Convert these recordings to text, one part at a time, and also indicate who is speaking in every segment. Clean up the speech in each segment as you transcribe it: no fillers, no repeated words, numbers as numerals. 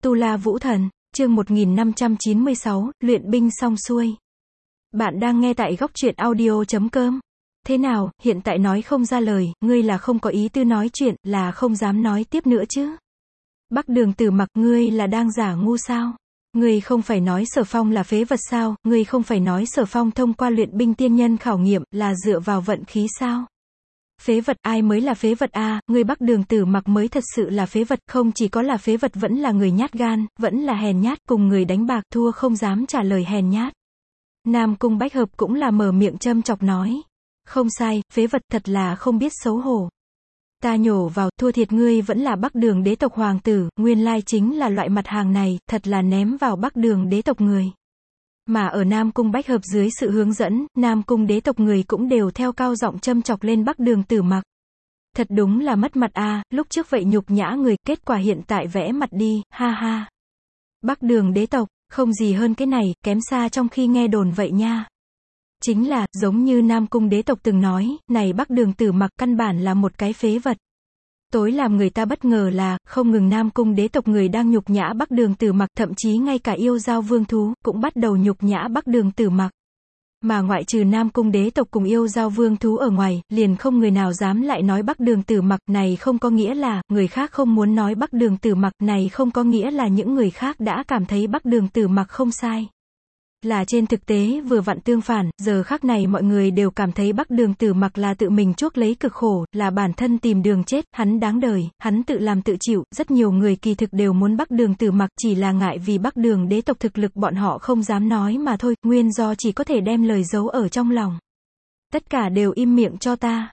Speaker 1: Tu La Vũ Thần, chương 1596, luyện binh xong xuôi. Bạn đang nghe tại góc truyện audio.com. Thế nào, hiện tại nói không ra lời, ngươi là không có ý tư nói chuyện, là không dám nói tiếp nữa chứ? Bắc Đường Tử Mặc, ngươi là đang giả ngu sao? Ngươi không phải nói Sở Phong là phế vật sao? Ngươi không phải nói Sở Phong thông qua luyện binh tiên nhân khảo nghiệm, là dựa vào vận khí sao? Phế vật, ai mới là phế vật a? Ngươi Bắc Đường Tử Mặc mới thật sự là phế vật, không chỉ có là phế vật vẫn là người nhát gan, vẫn là hèn nhát, cùng người đánh bạc thua không dám trả lời hèn nhát. Nam Cung Bách Hợp cũng là mở miệng châm chọc nói. Không sai, phế vật, thật là không biết xấu hổ. Ta nhổ vào, thua thiệt ngươi vẫn là Bắc Đường đế tộc hoàng tử, nguyên lai chính là loại mặt hàng này, thật là ném vào Bắc Đường đế tộc người. Mà ở Nam Cung Bách Hợp dưới sự hướng dẫn, Nam Cung đế tộc người cũng đều theo cao giọng châm chọc lên Bắc Đường Tử Mặc. Thật đúng là mất mặt a, lúc trước vậy nhục nhã người, kết quả hiện tại vẽ mặt đi, ha ha. Bắc Đường đế tộc, không gì hơn cái này, kém xa trong khi nghe đồn vậy nha. Chính là, giống như Nam Cung đế tộc từng nói, này Bắc Đường Tử Mặc căn bản là một cái phế vật. Tối làm người ta bất ngờ là, không ngừng Nam Cung đế tộc người đang nhục nhã Bắc Đường Tử Mặc, thậm chí ngay cả yêu giao vương thú, cũng bắt đầu nhục nhã Bắc Đường Tử Mặc. Mà ngoại trừ Nam Cung đế tộc cùng yêu giao vương thú ở ngoài, liền không người nào dám lại nói Bắc Đường Tử Mặc, này không có nghĩa là, người khác không muốn nói Bắc Đường Tử Mặc, này không có nghĩa là những người khác đã cảm thấy Bắc Đường Tử Mặc không sai. Là trên thực tế vừa vặn tương phản, giờ khắc này mọi người đều cảm thấy Bắc Đường Tử Mặc là tự mình chuốc lấy cực khổ, là bản thân tìm đường chết, hắn đáng đời, hắn tự làm tự chịu, rất nhiều người kỳ thực đều muốn Bắc Đường Tử Mặc, chỉ là ngại vì Bắc Đường đế tộc thực lực bọn họ không dám nói mà thôi, nguyên do chỉ có thể đem lời giấu ở trong lòng. Tất cả đều im miệng cho ta.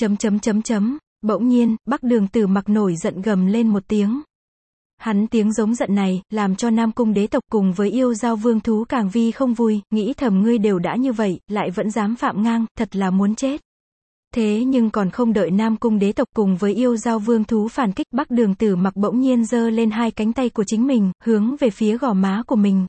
Speaker 1: Bỗng nhiên, Bắc Đường Tử Mặc nổi giận gầm lên một tiếng. Hắn tiếng giống giận này, làm cho Nam Cung đế tộc cùng với yêu giao vương thú càng vi không vui, nghĩ thầm ngươi đều đã như vậy, lại vẫn dám phạm ngang, thật là muốn chết. Thế nhưng còn không đợi Nam Cung đế tộc cùng với yêu giao vương thú phản kích, Bắc Đường Tử Mặc bỗng nhiên giơ lên hai cánh tay của chính mình, hướng về phía gò má của mình,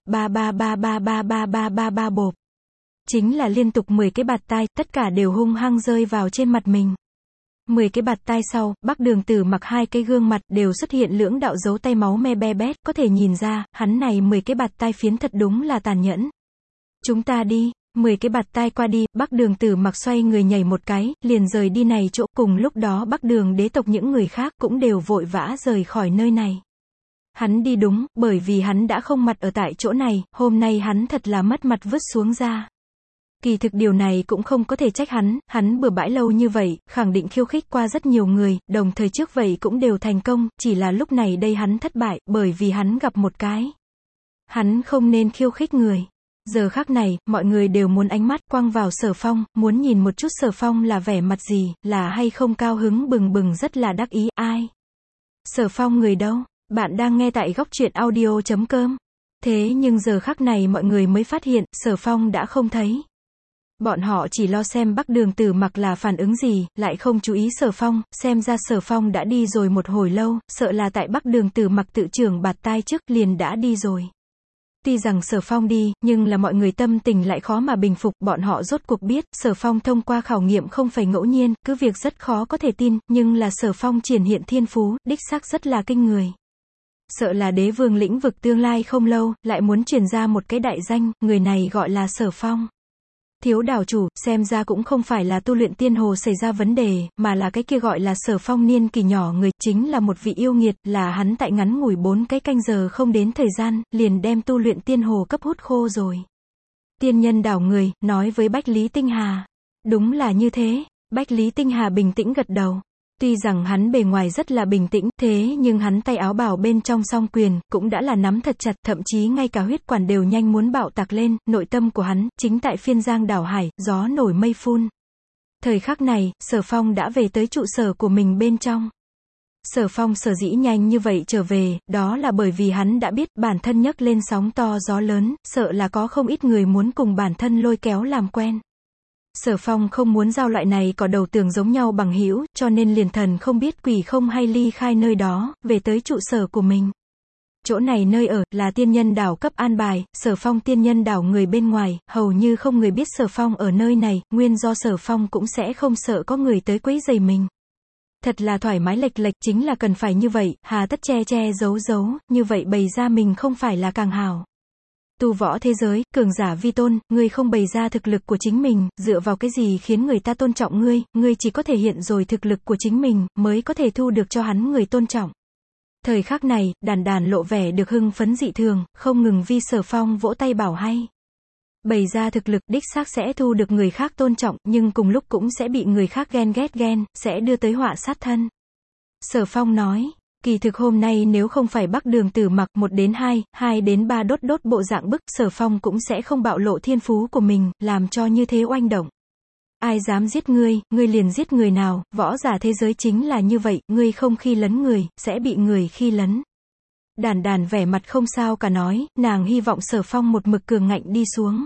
Speaker 1: ba bộp. Chính là liên tục 10 cái bạt tai, tất cả đều hung hăng rơi vào trên mặt mình. 10 cái bạt tai sau, Bắc Đường Tử Mặc hai cái gương mặt đều xuất hiện lưỡng đạo dấu tay máu me be bét, có thể nhìn ra, hắn này 10 cái bạt tai phiến thật đúng là tàn nhẫn. Chúng ta đi, 10 cái bạt tai qua đi, Bắc Đường Tử Mặc xoay người nhảy một cái, liền rời đi này chỗ, cùng lúc đó Bắc Đường đế tộc những người khác cũng đều vội vã rời khỏi nơi này. Hắn đi đúng, bởi vì hắn đã không mặt ở tại chỗ này, hôm nay hắn thật là mất mặt vứt xuống ra. Kỳ thực điều này cũng không có thể trách hắn bừa bãi lâu như vậy, khẳng định khiêu khích qua rất nhiều người, đồng thời trước vậy cũng đều thành công, chỉ là lúc này đây hắn thất bại, bởi vì hắn gặp một cái. Hắn không nên khiêu khích người. Giờ khắc này, mọi người đều muốn ánh mắt quăng vào Sở Phong, muốn nhìn một chút Sở Phong là vẻ mặt gì, là hay không cao hứng bừng bừng rất là đắc ý, ai? Sở Phong người đâu? Bạn đang nghe tại góc truyện audio.com. Thế nhưng giờ khắc này mọi người mới phát hiện, Sở Phong đã không thấy. Bọn họ chỉ lo xem Bắc Đường Tử Mặc là phản ứng gì, lại không chú ý Sở Phong, xem ra Sở Phong đã đi rồi một hồi lâu, sợ là tại Bắc Đường Tử Mặc tự trưởng bạt tai trước liền đã đi rồi. Tuy rằng Sở Phong đi, nhưng là mọi người tâm tình lại khó mà bình phục, bọn họ rốt cuộc biết, Sở Phong thông qua khảo nghiệm không phải ngẫu nhiên, cứ việc rất khó có thể tin, nhưng là Sở Phong triển hiện thiên phú, đích xác rất là kinh người. Sợ là đế vương lĩnh vực tương lai không lâu, lại muốn truyền ra một cái đại danh, người này gọi là Sở Phong. Thiếu đảo chủ, xem ra cũng không phải là tu luyện tiên hồ xảy ra vấn đề, mà là cái kia gọi là Sở Phong niên kỳ nhỏ người, chính là một vị yêu nghiệt, là hắn tại ngắn ngủi 4 cái canh giờ không đến thời gian, liền đem tu luyện tiên hồ cấp hút khô rồi. Tiên nhân đảo người, nói với Bách Lý Tinh Hà. Đúng là như thế, Bách Lý Tinh Hà bình tĩnh gật đầu. Tuy rằng hắn bề ngoài rất là bình tĩnh, thế nhưng hắn tay áo bào bên trong song quyền, cũng đã là nắm thật chặt, thậm chí ngay cả huyết quản đều nhanh muốn bạo tạc lên, nội tâm của hắn, chính tại phiên giang đảo hải, gió nổi mây phun. Thời khắc này, Sở Phong đã về tới trụ sở của mình bên trong. Sở Phong sở dĩ nhanh như vậy trở về, đó là bởi vì hắn đã biết bản thân nhấc lên sóng to gió lớn, sợ là có không ít người muốn cùng bản thân lôi kéo làm quen. Sở Phong không muốn giao loại này có đầu tường giống nhau bằng hữu, cho nên liền thần không biết quỷ không hay ly khai nơi đó, về tới trụ sở của mình. Chỗ này nơi ở, là tiên nhân đảo cấp an bài, Sở Phong tiên nhân đảo người bên ngoài, hầu như không người biết Sở Phong ở nơi này, nguyên do Sở Phong cũng sẽ không sợ có người tới quấy rầy mình. Thật là thoải mái lệch lệch, chính là cần phải như vậy, hà tất che che giấu giấu, như vậy bày ra mình không phải là càng hảo. Tu võ thế giới, cường giả vi tôn, ngươi không bày ra thực lực của chính mình, dựa vào cái gì khiến người ta tôn trọng ngươi chỉ có thể hiện rồi thực lực của chính mình, mới có thể thu được cho hắn người tôn trọng. Thời khắc này, Đàn Đàn lộ vẻ được hưng phấn dị thường, không ngừng vì Sở Phong vỗ tay bảo hay. Bày ra thực lực đích xác sẽ thu được người khác tôn trọng, nhưng cùng lúc cũng sẽ bị người khác ghen ghét sẽ đưa tới họa sát thân. Sở Phong nói, kỳ thực hôm nay nếu không phải Bắc Đường Tử mặc 1 đến 2, 2 đến 3 đốt bộ dạng bức, Sở Phong cũng sẽ không bạo lộ thiên phú của mình, làm cho như thế oanh động. Ai dám giết ngươi liền giết người nào, võ giả thế giới chính là như vậy, ngươi không khi lấn người, sẽ bị người khi lấn. Đàn Đàn vẻ mặt không sao cả nói, nàng hy vọng Sở Phong một mực cường ngạnh đi xuống.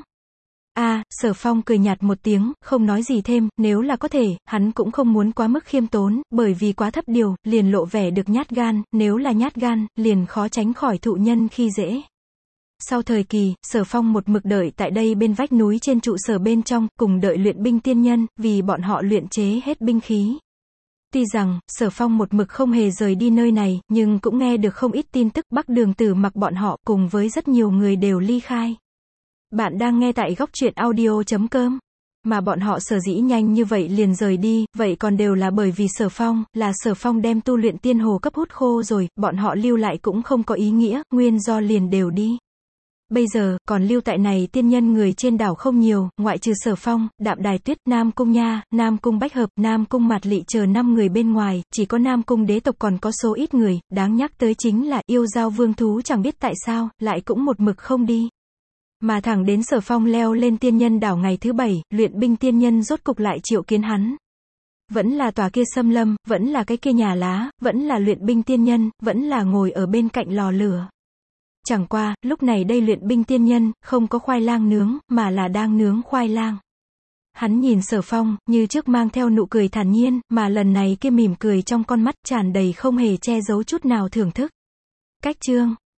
Speaker 1: Sở Phong cười nhạt một tiếng, không nói gì thêm, nếu là có thể, hắn cũng không muốn quá mức khiêm tốn, bởi vì quá thấp điều, liền lộ vẻ được nhát gan, nếu là nhát gan, liền khó tránh khỏi thụ nhân khi dễ. Sau thời kỳ, Sở Phong một mực đợi tại đây bên vách núi trên trụ sở bên trong, cùng đợi luyện binh tiên nhân, vì bọn họ luyện chế hết binh khí. Tuy rằng, Sở Phong một mực không hề rời đi nơi này, nhưng cũng nghe được không ít tin tức Bắc Đường Tử mặc bọn họ cùng với rất nhiều người đều ly khai. Bạn đang nghe tại Góc Truyện Audio.com. Mà bọn họ sở dĩ nhanh như vậy liền rời đi, vậy còn đều là bởi vì Sở Phong, là Sở Phong đem tu luyện tiên hồ cấp hút khô rồi, bọn họ lưu lại cũng không có ý nghĩa, nguyên do liền đều đi. Bây giờ, còn lưu tại này tiên nhân người trên đảo không nhiều, ngoại trừ Sở Phong, Đạm Đài Tuyết, Nam Cung Nha, Nam Cung Bách Hợp, Nam Cung Mạt Lị chờ 5 người bên ngoài, chỉ có Nam Cung đế tộc còn có số ít người, đáng nhắc tới chính là yêu giao vương thú chẳng biết tại sao, lại cũng một mực không đi. Mà thẳng đến Sở Phong leo lên tiên nhân đảo ngày thứ 7, luyện binh tiên nhân rốt cục lại triệu kiến hắn. Vẫn là tòa kia xâm lâm, vẫn là cái kia nhà lá, vẫn là luyện binh tiên nhân, vẫn là ngồi ở bên cạnh lò lửa. Chẳng qua, lúc này đây luyện binh tiên nhân, không có khoai lang nướng, mà là đang nướng khoai lang. Hắn nhìn Sở Phong, như trước mang theo nụ cười thản nhiên, mà lần này kia mỉm cười trong con mắt tràn đầy không hề che giấu chút nào thưởng thức. Cách chương